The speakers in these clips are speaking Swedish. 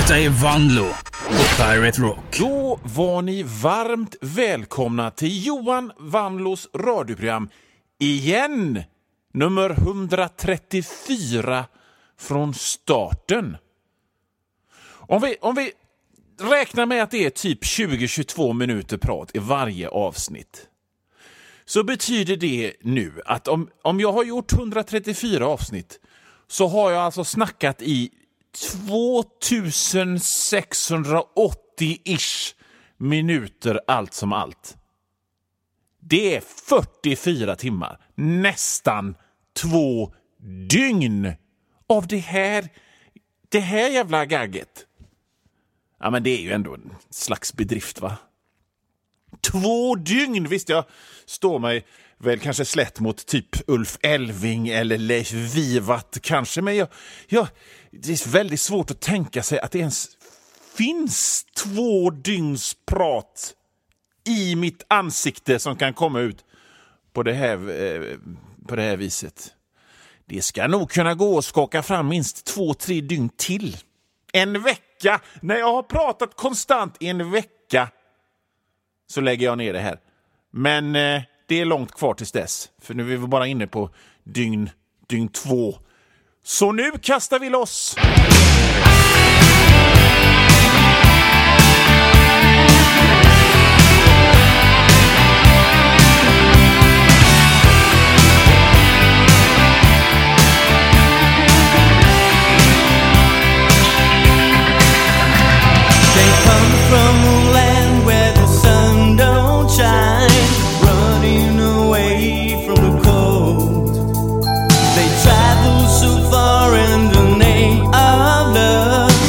Detta är Vanlo på Pirate Rock. Då var ni varmt välkomna till Johan Vanlos radioprogram igen. Nummer 134 från starten. Om vi räknar med att det är typ 20-22 minuter prat i varje avsnitt, så betyder det nu att om jag har gjort 134 avsnitt så har jag alltså snackat i 2680-ish minuter allt som allt. Det är 44 timmar. Nästan 2 dygn av det här jävla gagget. Ja, men det är ju ändå en slags bedrift, va? 2 dygn, visst, jag står mig väl kanske slätt mot typ Ulf Elving eller Leif Vivat kanske, men det är väldigt svårt att tänka sig att det ens finns 2 dygns prat i mitt ansikte som kan komma ut på det här viset. Det ska nog kunna gå att skaka fram minst 2-3 dygn till. En vecka, när jag har pratat konstant i en vecka, så lägger jag ner det här. Men det är långt kvar tills dess. För nu är vi bara inne på dygn 2. Så nu kastar vi loss! They come from a land where the sun don't shine, running away from the cold. They travel so far in the name of love,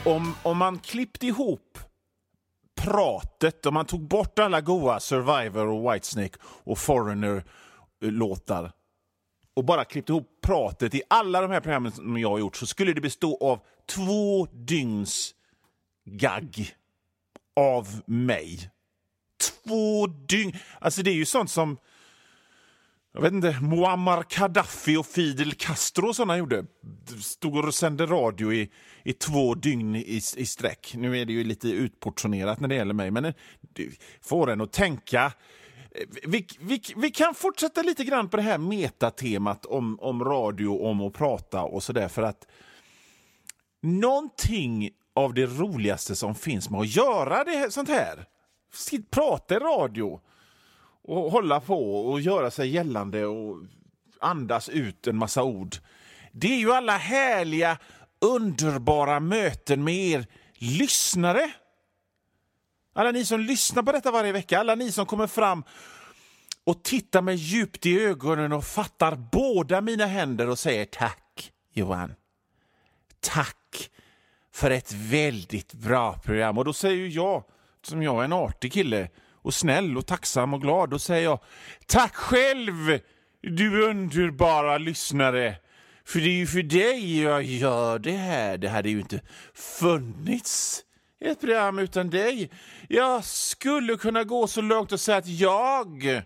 om man klippte ihop pratet, om man tog bort alla goa Survivor och Whitesnake och Foreigner-låtar och bara klippte ihop pratet i alla de här programmen som jag har gjort, så skulle det bestå av 2 dygns gagg av mig. 2 dygn. Alltså det är ju sånt som, jag vet inte, Muammar Gaddafi och Fidel Castro och sådana gjorde. Stod och sände radio i 2 dygn i sträck. Nu är det ju lite utportionerat när det gäller mig, men det får en att tänka. Vi kan fortsätta lite grann på det här metatemat om radio, om att prata och sådär, för att någonting av det roligaste som finns med att göra det sånt här, prata i radio och hålla på och göra sig gällande och andas ut en massa ord, det är ju alla härliga, underbara möten med er lyssnare. Alla ni som lyssnar på detta varje vecka, alla ni som kommer fram och tittar mig djupt i ögonen och fattar båda mina händer och säger tack Johan. Tack för ett väldigt bra program. Och då säger ju jag, som jag är en artig kille och snäll och tacksam och glad, då säger jag tack själv, du underbara lyssnare. För det är ju för dig jag gör det här. Det hade ju inte funnits ett program utan dig. Jag skulle kunna gå så långt och säga att jag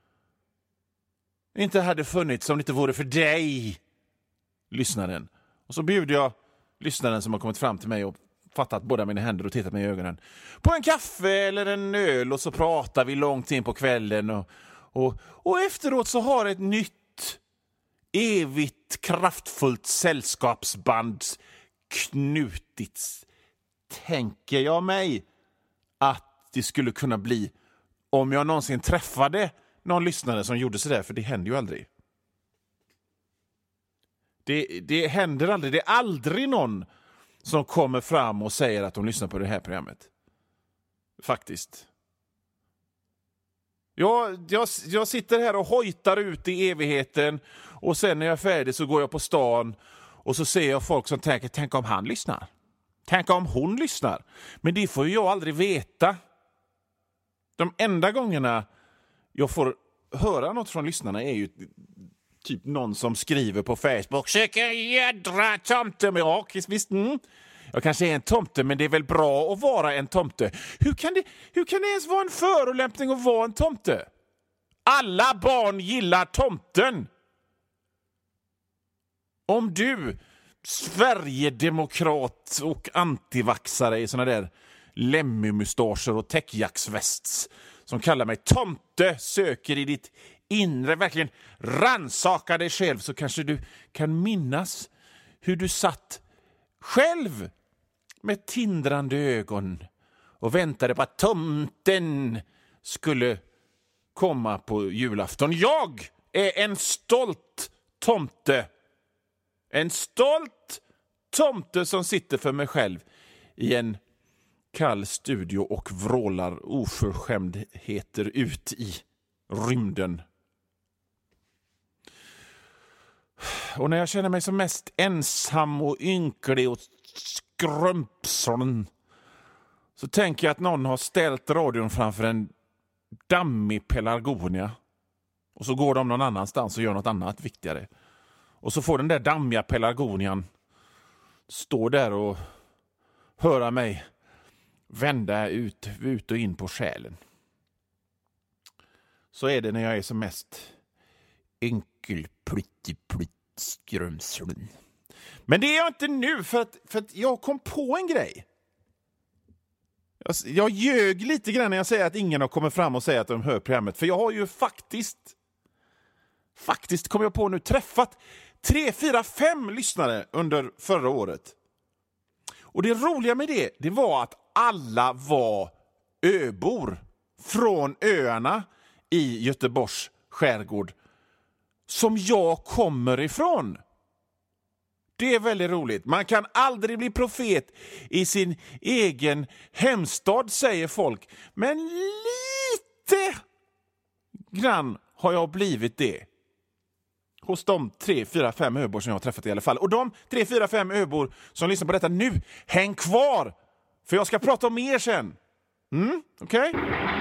inte hade funnits om det inte vore för dig, lyssnaren. Och så bjuder jag lyssnaren som har kommit fram till mig och fattat båda mina händer och tittat mig i ögonen på en kaffe eller en öl, och så pratar vi långt in på kvällen och efteråt så har ett nytt evigt kraftfullt sällskapsband knutits, tänker jag mig att det skulle kunna bli om jag någonsin träffade någon lyssnare som gjorde sådär, för det händer ju aldrig. Det händer aldrig. Det är aldrig någon som kommer fram och säger att de lyssnar på det här programmet. Faktiskt. Jag sitter här och hojtar ut i evigheten, och sen när jag är färdig så går jag på stan och så ser jag folk som tänker, tänk om han lyssnar. Tänk om hon lyssnar. Men det får ju jag aldrig veta. De enda gångerna jag får höra något från lyssnarna är ju typ någon som skriver på Facebook, söker jädra tomte med rakis, visst. Jag kanske är en tomte, men det är väl bra att vara en tomte. Hur kan det ens vara en förolämpning att vara en tomte? Alla barn gillar tomten. Om du, Sverigedemokrat och antivaxare i såna där lemmy-mustascher och täckjacksvästs som kallar mig tomte, söker i ditt inre, verkligen rannsaka dig själv, så kanske du kan minnas hur du satt själv med tindrande ögon och väntade på att tomten skulle komma på julafton. Jag är en stolt tomte. En stolt tomte som sitter för mig själv i en kall studio och vrålar oförskämdheter ut i rymden. Och när jag känner mig som mest ensam och ynklig och skrumpslen, så tänker jag att någon har ställt radion framför en dammig pelargonia, och så går de någon annanstans och gör något annat viktigare. Och så får den där dammiga pelargonian stå där och höra mig vända ut och in på själen. Så är det när jag är som mest skrumslen. Men det är jag inte nu, för att jag kom på en grej. Jag ljög lite grann när jag säger att ingen har kommit fram och säger att de hör programmet. För jag har ju faktiskt kom jag på nu, träffat 3, 4, 5 lyssnare under förra året. Och det roliga med det var att alla var öbor från öarna i Göteborgs skärgård som jag kommer ifrån. Det är väldigt roligt. Man kan aldrig bli profet i sin egen hemstad, säger folk. Men lite grann har jag blivit det. hos de 3, 4, 5 öbor som jag har träffat i alla fall. Och de 3, 4, 5 öbor som lyssnar på detta nu, häng kvar! För jag ska prata om er sen. Okej?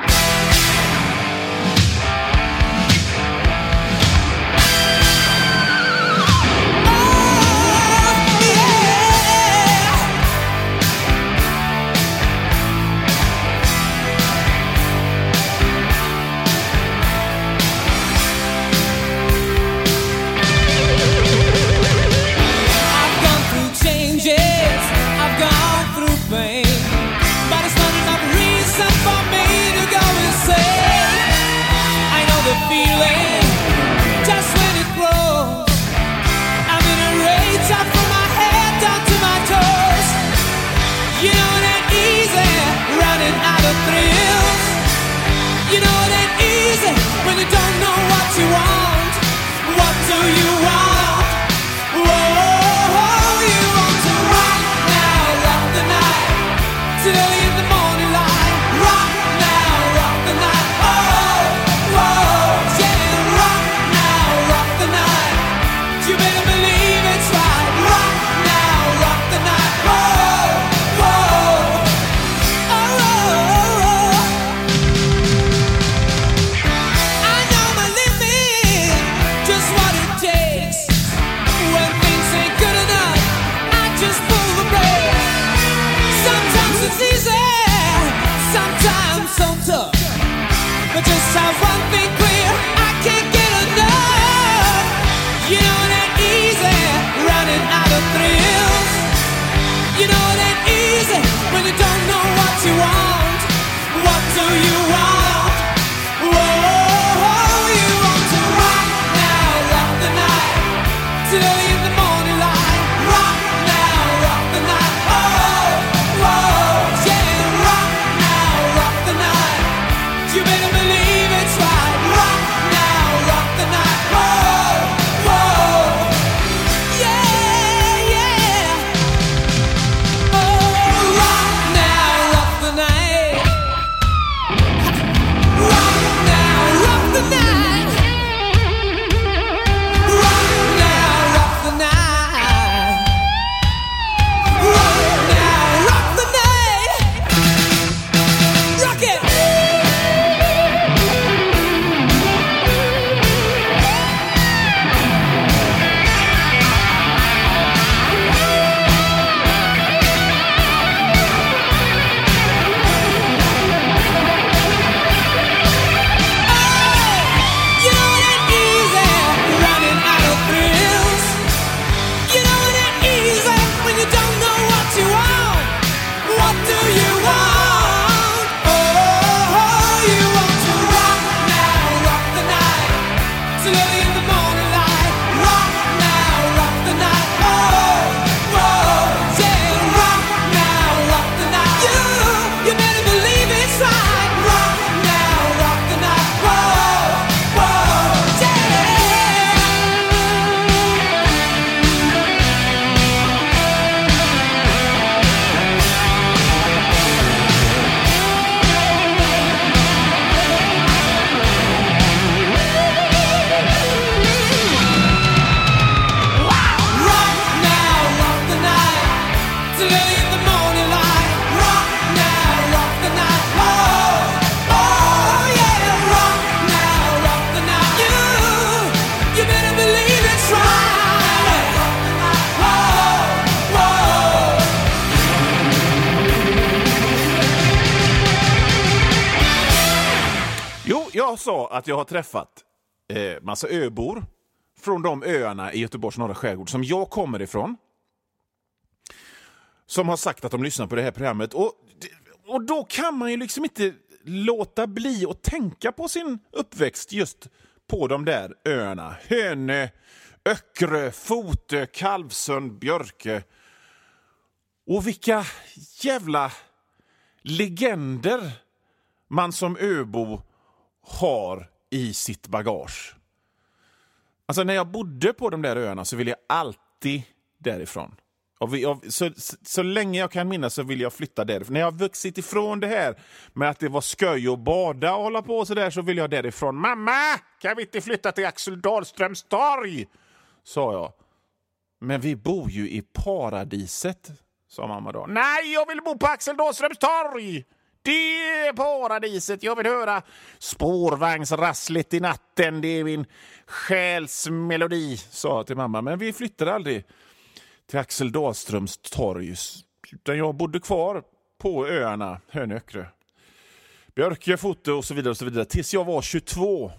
Jag sa att jag har träffat massa öbor från de öarna i Göteborgs norra skärgård som jag kommer ifrån. Som har sagt att de lyssnar på det här programmet. Och då kan man ju liksom inte låta bli att tänka på sin uppväxt just på de där öarna. Hönö, Öckerö, Fotö, Kalvsund, Björkö. Och vilka jävla legender man som öbo har i sitt bagage. Alltså när jag bodde på de där öarna så ville jag alltid därifrån. Så länge jag kan minnas så vill jag flytta därifrån. När jag har vuxit ifrån det här med att det var sköj och bada och hålla på så där, så vill jag därifrån. Mamma, kan vi inte flytta till Axel Dahlströms torg? Sa jag. Men vi bor ju i paradiset, sa mamma då. Nej, jag vill bo på Axel Dahlströms torg. Det är paradiset. Jag vill höra spårvagnsrasslet i natten. Det är min själsmelodi, sa jag till mamma. Men vi flyttade aldrig till Axel Dahlströms torg, utan jag bodde kvar på öarna Hönökrö, Björkö, Foto och så vidare tills jag var 22.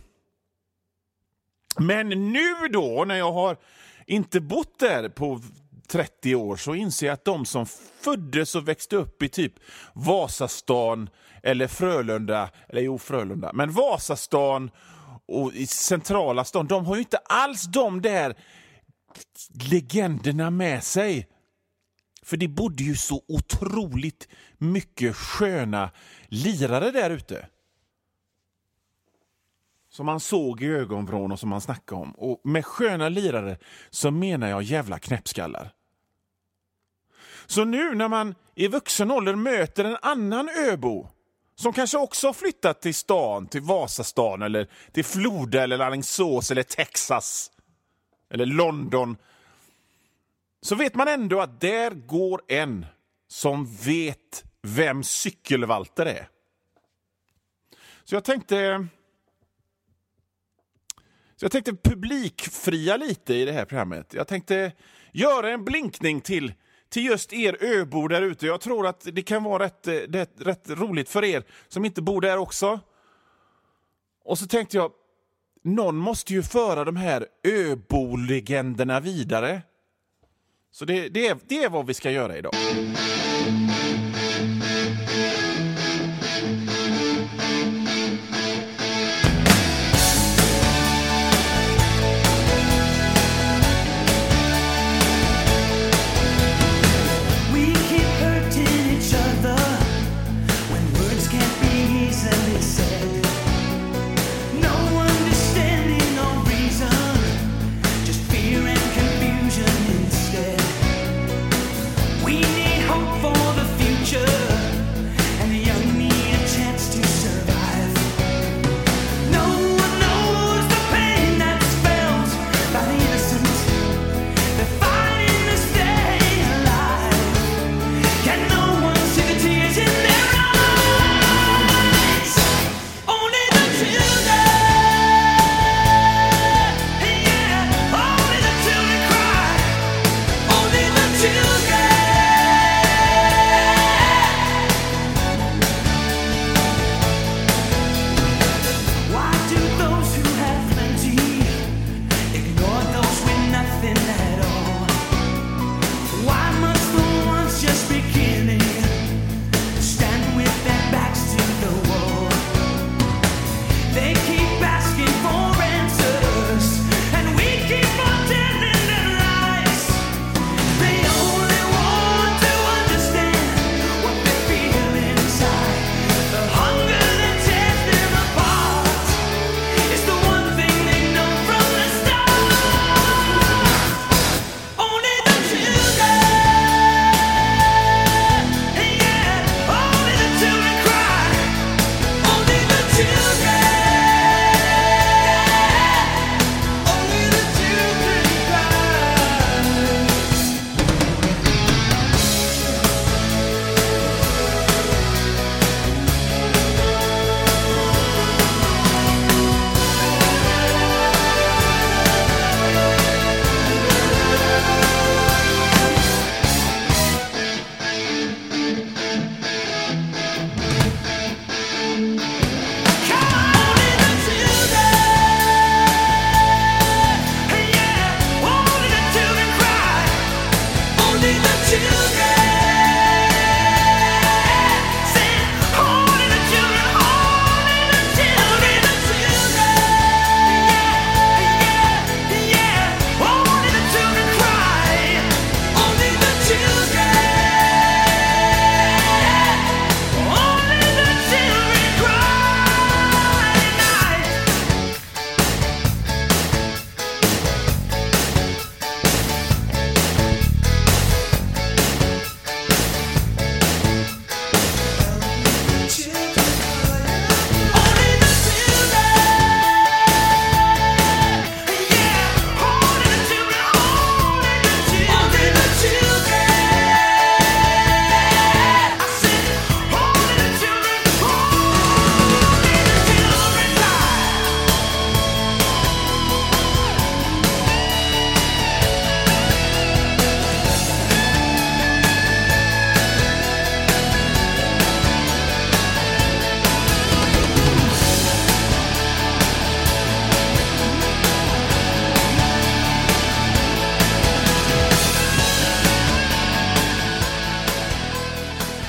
Men nu då, när jag har inte bott där på 30 år, så inser jag att de som föddes och växte upp i typ Vasastan eller Frölunda, men Vasastan och i centrala stan, de har ju inte alls de där legenderna med sig. För det bodde ju så otroligt mycket sköna lirare där ute, som man såg i ögonvrån och som man snackade om. Och med sköna lirare så menar jag jävla knäppskallar. Så nu när man i vuxen ålder möter en annan öbo som kanske också har flyttat till stan, till Vasastan eller till Floda eller Alingsås eller Texas eller London, så vet man ändå att där går en som vet vem cykelvalter är. Så jag tänkte publikfria lite i det här programmet. Jag tänkte göra en blinkning till just er öbor där ute. Jag tror att det kan vara rätt roligt för er som inte bor där också. Och så tänkte jag, någon måste ju föra de här öbolegenderna vidare. Så det är vad vi ska göra idag. For the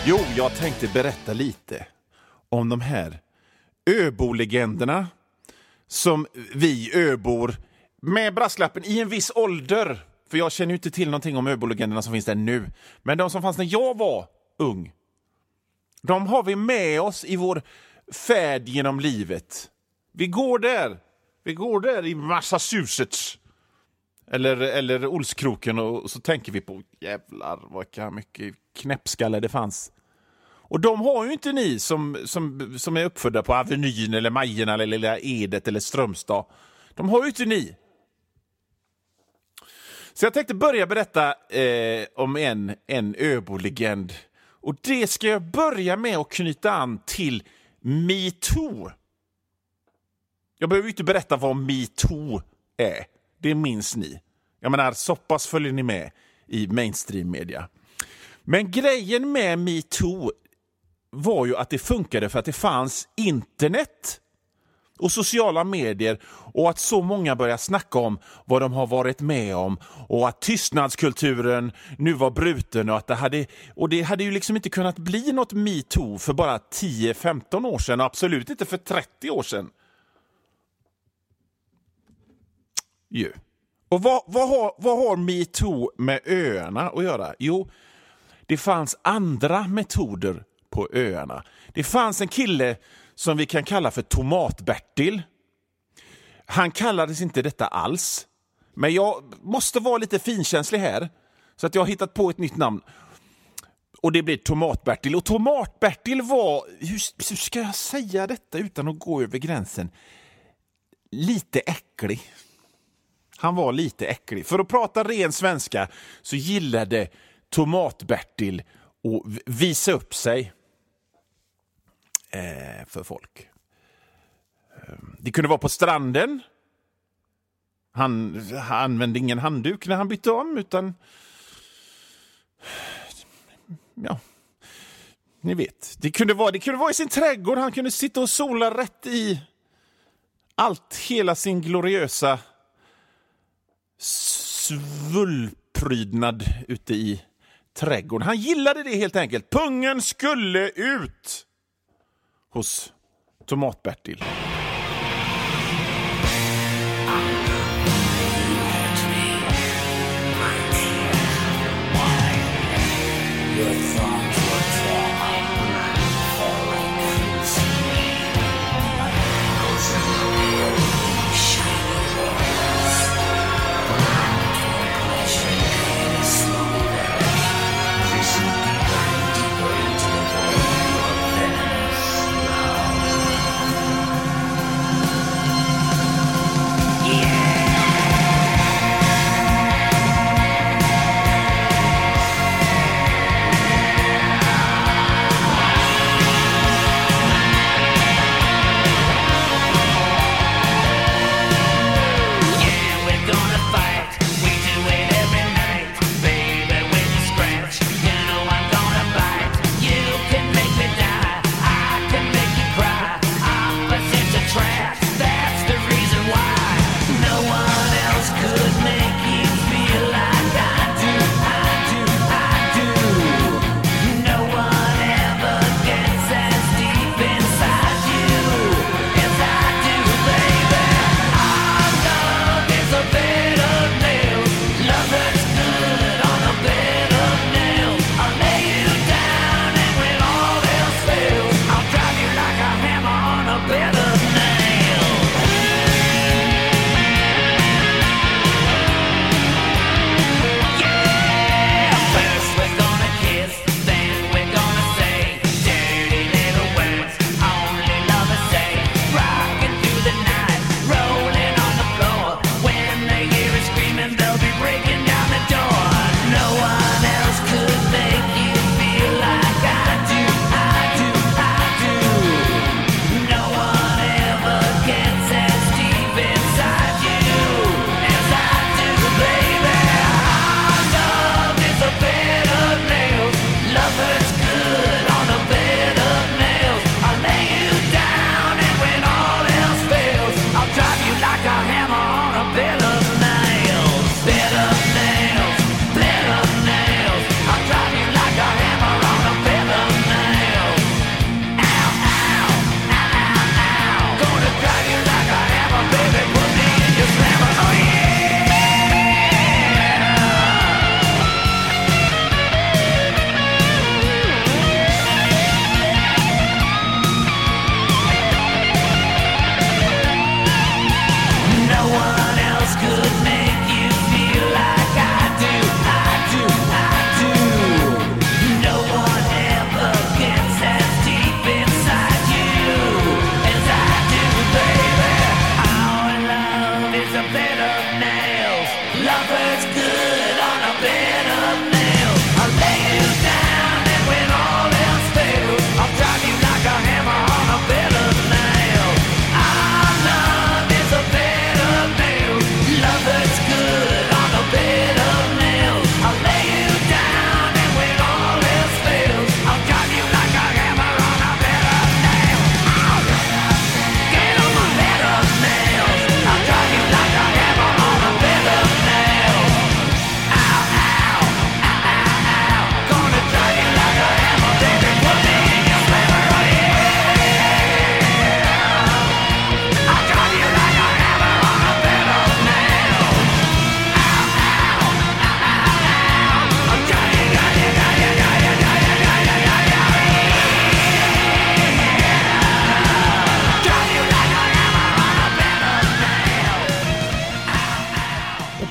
Jo, jag tänkte berätta lite om de här öbolegenderna som vi öbor med brasklappen i en viss ålder. För jag känner ju inte till någonting om öbolegenderna som finns där nu. Men de som fanns när jag var ung, de har vi med oss i vår färd genom livet. Vi går där i Massachusetts. Eller Olskroken, och så tänker vi på jävlar vad mycket knäppskalle det fanns. Och de har ju inte ni som är uppfödda på Avenyn eller Majerna eller Lilla Edet eller Strömstad. De har ju inte ni. Så jag tänkte börja berätta om en öbolegend. Och det ska jag börja med att knyta an till MeToo. Jag behöver ju inte berätta vad MeToo är. Det minns ni. Jag menar, så pass följer ni med i mainstream media. Men grejen med MeToo var ju att det funkade för att det fanns internet och sociala medier, och att så många började snacka om vad de har varit med om, och att tystnadskulturen nu var bruten, och att det hade ju liksom inte kunnat bli något MeToo för bara 10-15 år sedan, och absolut inte för 30 år sedan. Jo. Och vad har MeToo med öarna att göra? Jo, det fanns andra metoder på öarna. Det fanns en kille som vi kan kalla för Tomat-Bertil. Han kallades inte detta alls. Men jag måste vara lite finkänslig här, så att jag har hittat på ett nytt namn. Och det blir Tomat-Bertil. Och Tomat-Bertil var, hur ska jag säga detta utan att gå över gränsen? Lite äcklig. Han var lite äcklig. För att prata ren svenska så gillade Tomat-Bertil att visa upp sig för folk. Det kunde vara på stranden. Han använde ingen handduk när han bytte om, utan ja, ni vet. Det kunde vara i sin trädgård. Han kunde sitta och sola rätt i hela sin gloriösa svullprydnad ute i trädgården. Han gillade det helt enkelt. Pungen skulle ut hos Tomat-Bertil.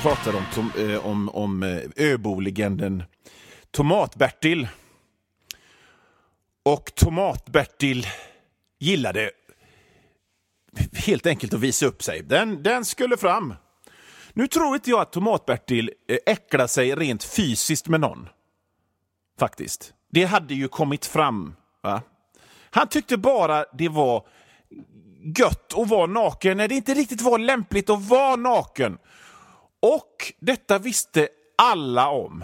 pratar om öbolegenden Tomat-Bertil. Och Tomat-Bertil gillade helt enkelt att visa upp sig. Den skulle fram. Nu tror inte jag att Tomat-Bertil äcklar sig rent fysiskt med någon. Faktiskt. Det hade ju kommit fram. Va? Han tyckte bara det var gött att vara naken när det inte riktigt var lämpligt att vara naken. Och detta visste alla om.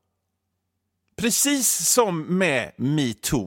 Precis som med MeToo.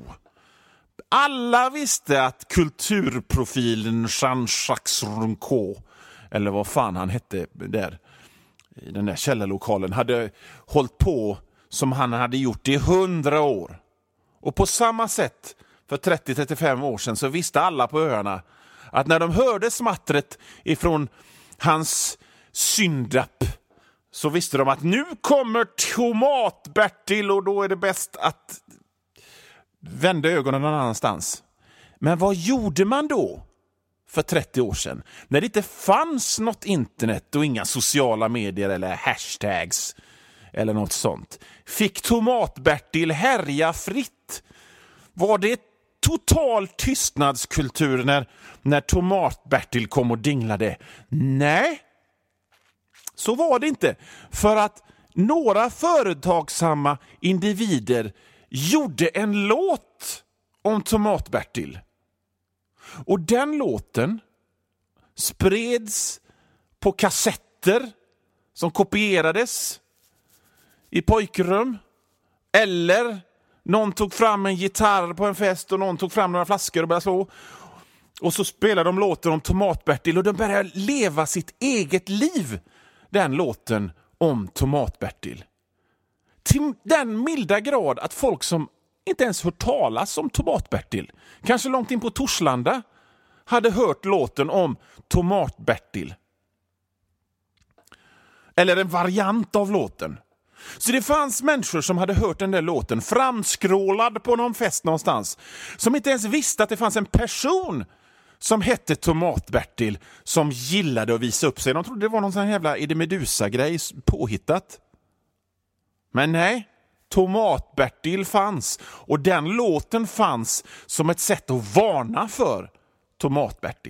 Alla visste att kulturprofilen Jean-Jacques Runco, eller vad fan han hette där i den där källarlokalen, hade hållit på som han hade gjort i 100 år. Och på samma sätt för 30-35 år sedan så visste alla på öarna att när de hörde smattret ifrån hans syndapp så visste de att nu kommer Tomat-Bertil och då är det bäst att vända ögonen någon annanstans. Men vad gjorde man då för 30 år sedan? När det inte fanns något internet och inga sociala medier eller hashtags eller något sånt. Fick Tomat-Bertil härja fritt? Var det total tystnadskultur när Tomat-Bertil kom och dinglade? Nej, så var det inte. För att några företagsamma individer gjorde en låt om Tomat-Bertil. Och den låten spreds på kassetter som kopierades i pojkrum. Eller någon tog fram en gitarr på en fest och någon tog fram några flaskor och började slå. Och så spelade de låten om Tomat-Bertil och de började leva sitt eget liv. Den låten om Tomat-Bertil. Till den milda grad att folk som inte ens hört talas om Tomat-Bertil, kanske långt in på Torslanda, hade hört låten om Tomat-Bertil. Eller en variant av låten. Så det fanns människor som hade hört den där låten framskrålad på någon fest någonstans, som inte ens visste att det fanns en person som hette Tomat-Bertil som gillade att visa upp sig. De trodde det var någon sån här jävla Eddie Medusa-grej påhittat. Men nej, Tomat-Bertil fanns. Och den låten fanns som ett sätt att varna för Tomat-Bertil.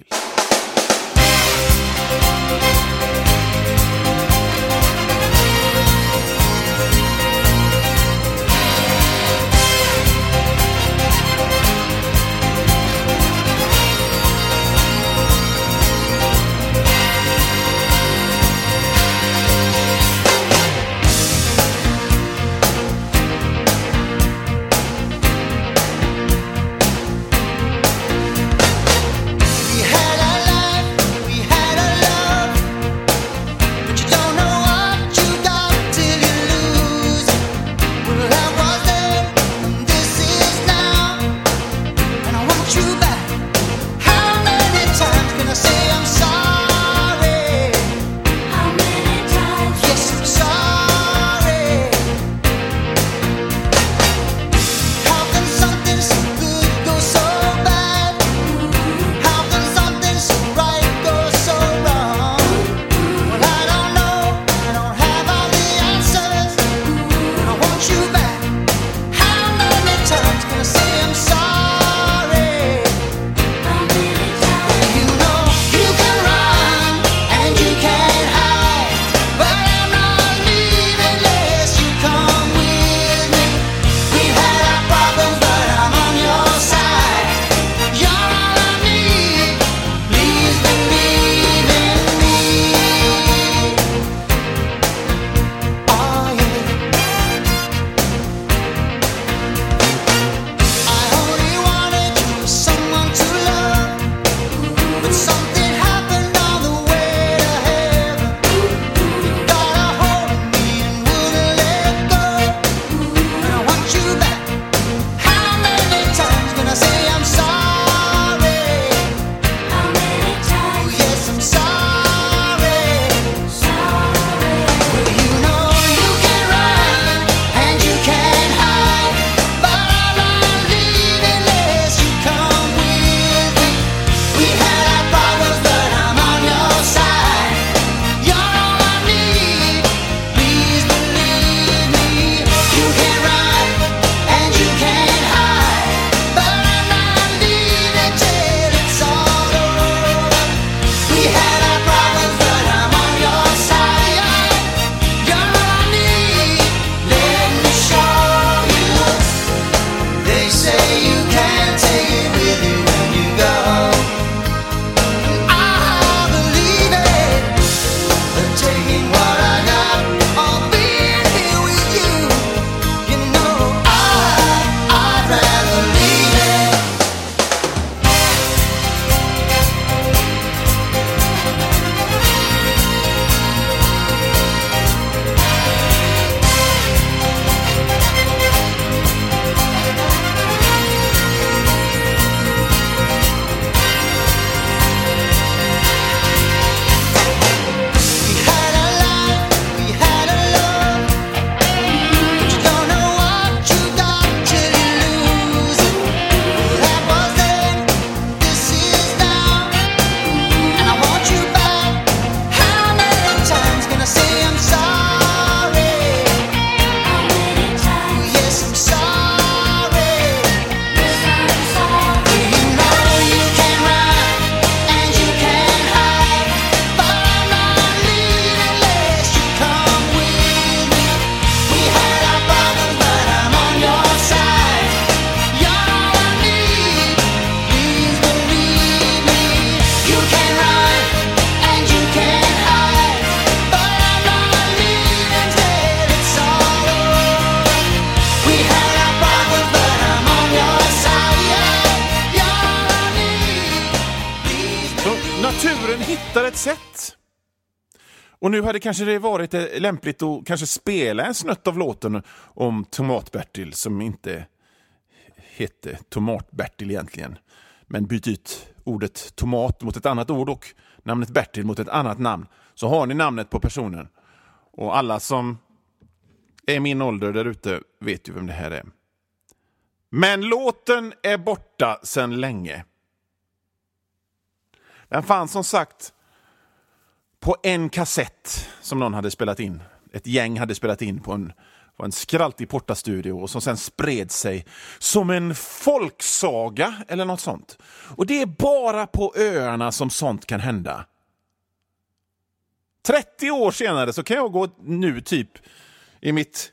hittade ett sätt. Och nu hade kanske det varit lämpligt att kanske spela en snutt av låten om Tomat-Bertil, som inte hette Tomat-Bertil egentligen. Men byt ut ordet tomat mot ett annat ord och namnet Bertil mot ett annat namn. Så har ni namnet på personen. Och alla som är min ålder där ute vet ju vem det här är. Men låten är borta sedan länge. Den fanns som sagt på en kassett som någon hade spelat in. Ett gäng hade spelat in på en skraltig portastudio och som sen spred sig som en folksaga eller något sånt. Och det är bara på öarna som sånt kan hända. 30 år senare så kan jag gå nu typ i mitt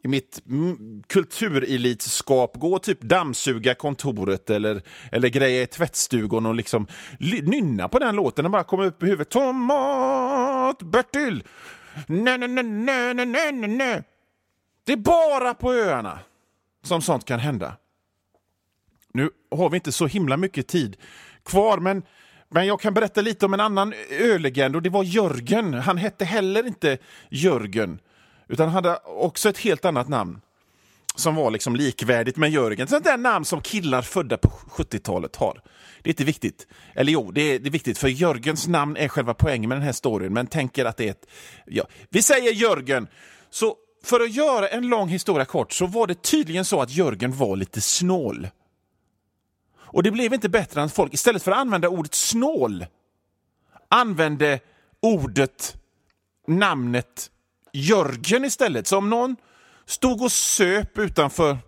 kulturelitskap, gå typ dammsuga kontoret eller greja i tvättstugan och liksom nynna på den låten och bara komma upp i huvudet. Tomat Bertil! Nej. Det är bara på öarna som sånt kan hända. Nu har vi inte så himla mycket tid kvar, men jag kan berätta lite om en annan ölegend, och det var Jörgen. Han hette heller inte Jörgen, utan hade också ett helt annat namn som var liksom likvärdigt med Jörgen. Sånt där namn som killar födda på 70-talet har. Det är inte viktigt. Eller jo, det är viktigt, för Jörgens namn är själva poängen med den här storyn. Men tänker att det är ett... Ja, vi säger Jörgen. Så för att göra en lång historia kort så var det tydligen så att Jörgen var lite snål. Och det blev inte bättre än folk, istället för att använda ordet snål, använde namnet Jörgen istället. Så om någon stod och söp utanför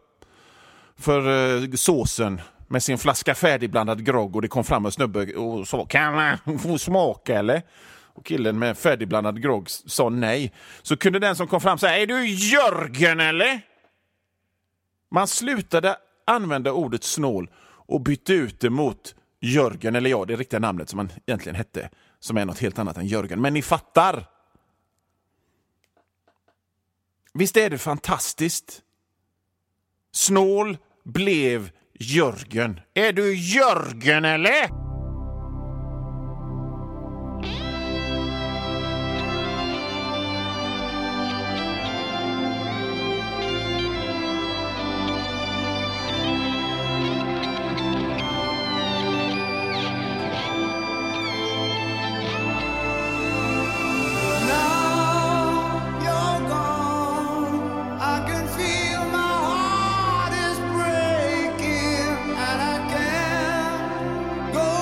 såsen med sin flaska färdigblandad grogg och det kom fram en snubbe och sa, kan man få smaka eller? Och killen med färdigblandad grogg sa nej. Så kunde den som kom fram säga, är du Jörgen eller? Man slutade använda ordet snål och bytte ut det mot Jörgen, eller ja, det riktiga namnet som man egentligen hette, som är något helt annat än Jörgen. Men ni fattar. Visst är det fantastiskt? Snål blev Jörgen. Är du Jörgen eller? Go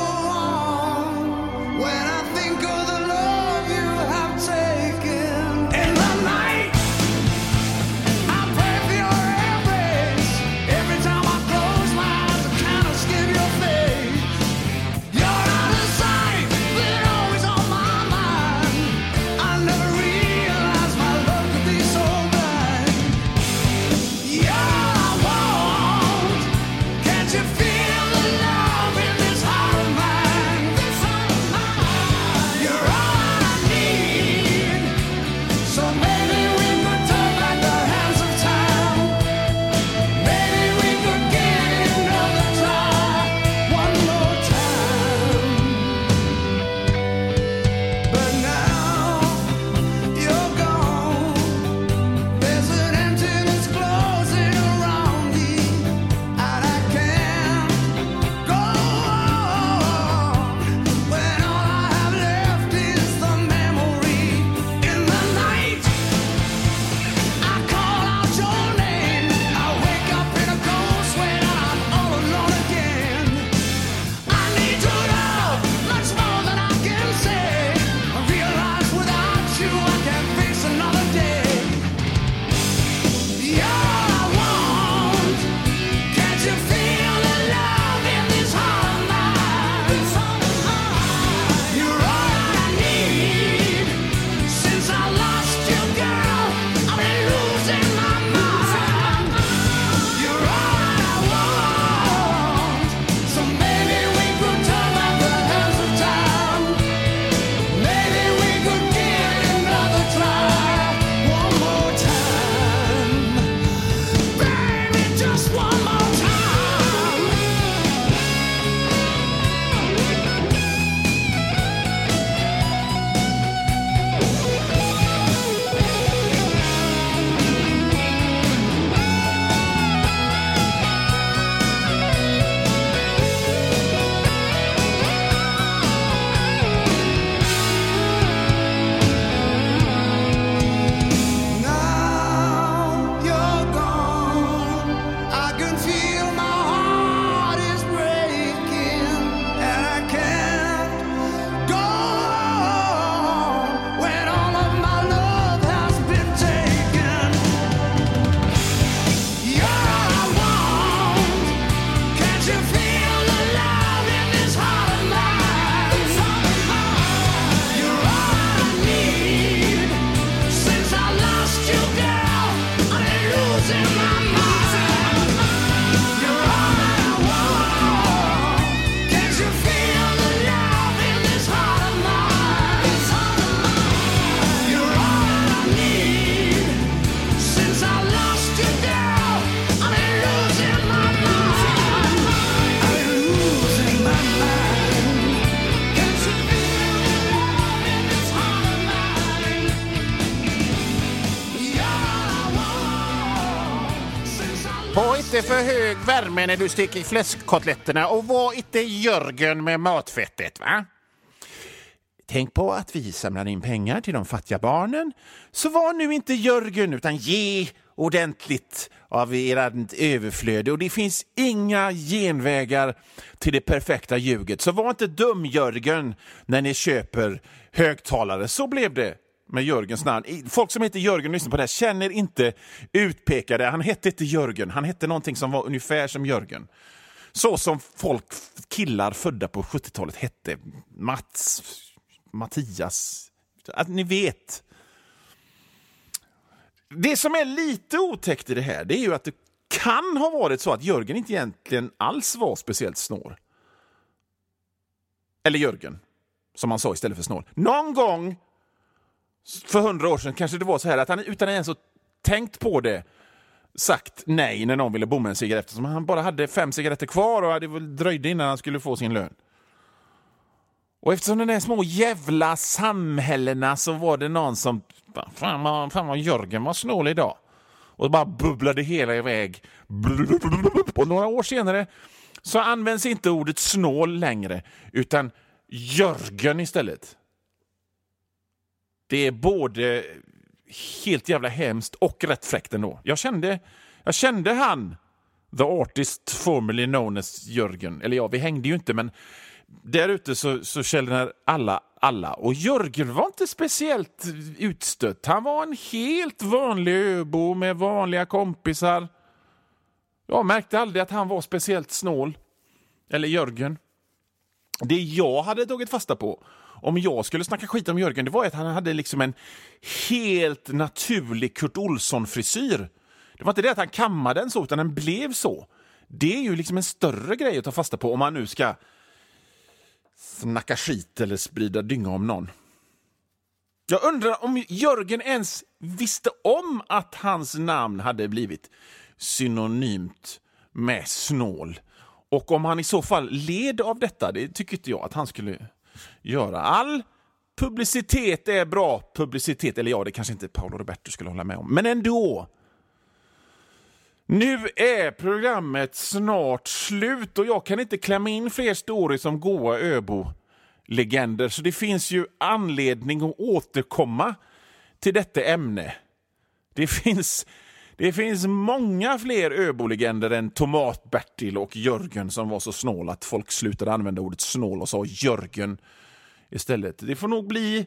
Ha inte för hög värme när du steker fläskkotletterna och var inte Jörgen med matfettet, va? Tänk på att vi samlar in pengar till de fattiga barnen. Så var nu inte Jörgen, utan ge ordentligt av ert överflöd. Och det finns inga genvägar till det perfekta ljuget. Så var inte dum, Jörgen, när ni köper högtalare. Så blev det med Jörgens namn. Folk som heter Jörgen, lyssnar på det här, känner inte utpekade. Han hette inte Jörgen. Han hette någonting som var ungefär som Jörgen. Så som killar födda på 70-talet hette. Mattias. Att ni vet. Det som är lite otäckt i det här, det är ju att det kan ha varit så att Jörgen inte egentligen alls var speciellt snål. Eller Jörgen, som man sa istället för snål. Någon gång för 100 år sedan kanske det var så här att han utan ens att tänkt på det sagt nej när någon ville bomma en cigarett. Som han bara hade 5 cigaretter kvar och det väl dröjde innan han skulle få sin lön. Och eftersom de där små jävla samhällena så var det någon som fan vad Jörgen var snål idag. Och bara bubblade hela iväg. Och några år senare så används inte ordet snål längre utan Jörgen istället. Det är både helt jävla hemskt och rätt fräckt ändå. Jag kände han, the artist formerly known as Jörgen. Eller ja, vi hängde ju inte, men där ute så känner alla. Och Jörgen var inte speciellt utstött. Han var en helt vanlig öbo med vanliga kompisar. Jag märkte aldrig att han var speciellt snål. Eller Jörgen. Det jag hade tagit fasta på om jag skulle snacka skit om Jörgen, det var att han hade liksom en helt naturlig Kurt Olsson-frisyr. Det var inte det att han kammade den så, utan den blev så. Det är ju liksom en större grej att ta fasta på om man nu ska snacka skit eller sprida dynga om någon. Jag undrar om Jörgen ens visste om att hans namn hade blivit synonymt med snål. Och om han i så fall led av detta, det tycker inte jag att han skulle göra. All publicitet är bra publicitet. Eller ja, det kanske inte Paolo Roberto skulle hålla med om. Men ändå. Nu är programmet snart slut och jag kan inte klämma in fler stories om goa Öbo-legender. Så det finns ju anledning att återkomma till detta ämne. Det finns många fler Öbo-legender än Tomat-Bertil och Jörgen som var så snål att folk slutade använda ordet snål och sa Jörgen istället. Det får nog bli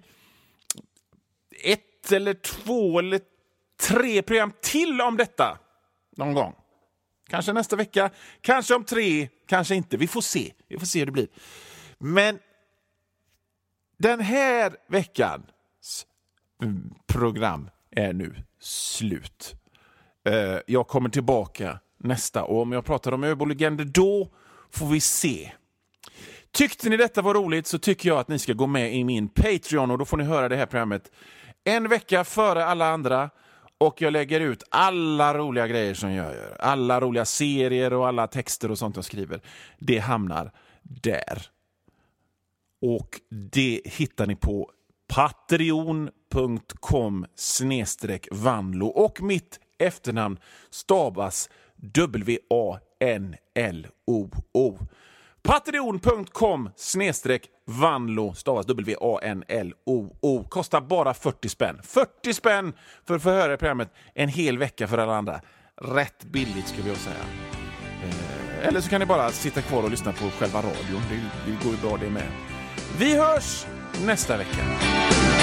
1 eller 2 eller 3 program till om detta någon gång. Kanske nästa vecka, kanske om 3, kanske inte. Vi får se hur det blir. Men den här veckans program är nu slut. Jag kommer tillbaka nästa och om jag pratar om Öbo-legender då får vi se. Tyckte ni detta var roligt så tycker jag att ni ska gå med i min Patreon och då får ni höra det här programmet en vecka före alla andra och jag lägger ut alla roliga grejer som jag gör. Alla roliga serier och alla texter och sånt jag skriver. Det hamnar där. Och det hittar ni på patreon.com/vanlo och mitt efternamn stavas WANLOO. Patreon.com/vanlo stavas WANLOO. Kostar bara 40 spänn. 40 spänn för att få höra programmet en hel vecka för alla andra. Rätt billigt skulle jag säga. Eller så kan ni bara sitta kvar och lyssna på själva radion. Det går ju bra det med. Vi hörs nästa vecka.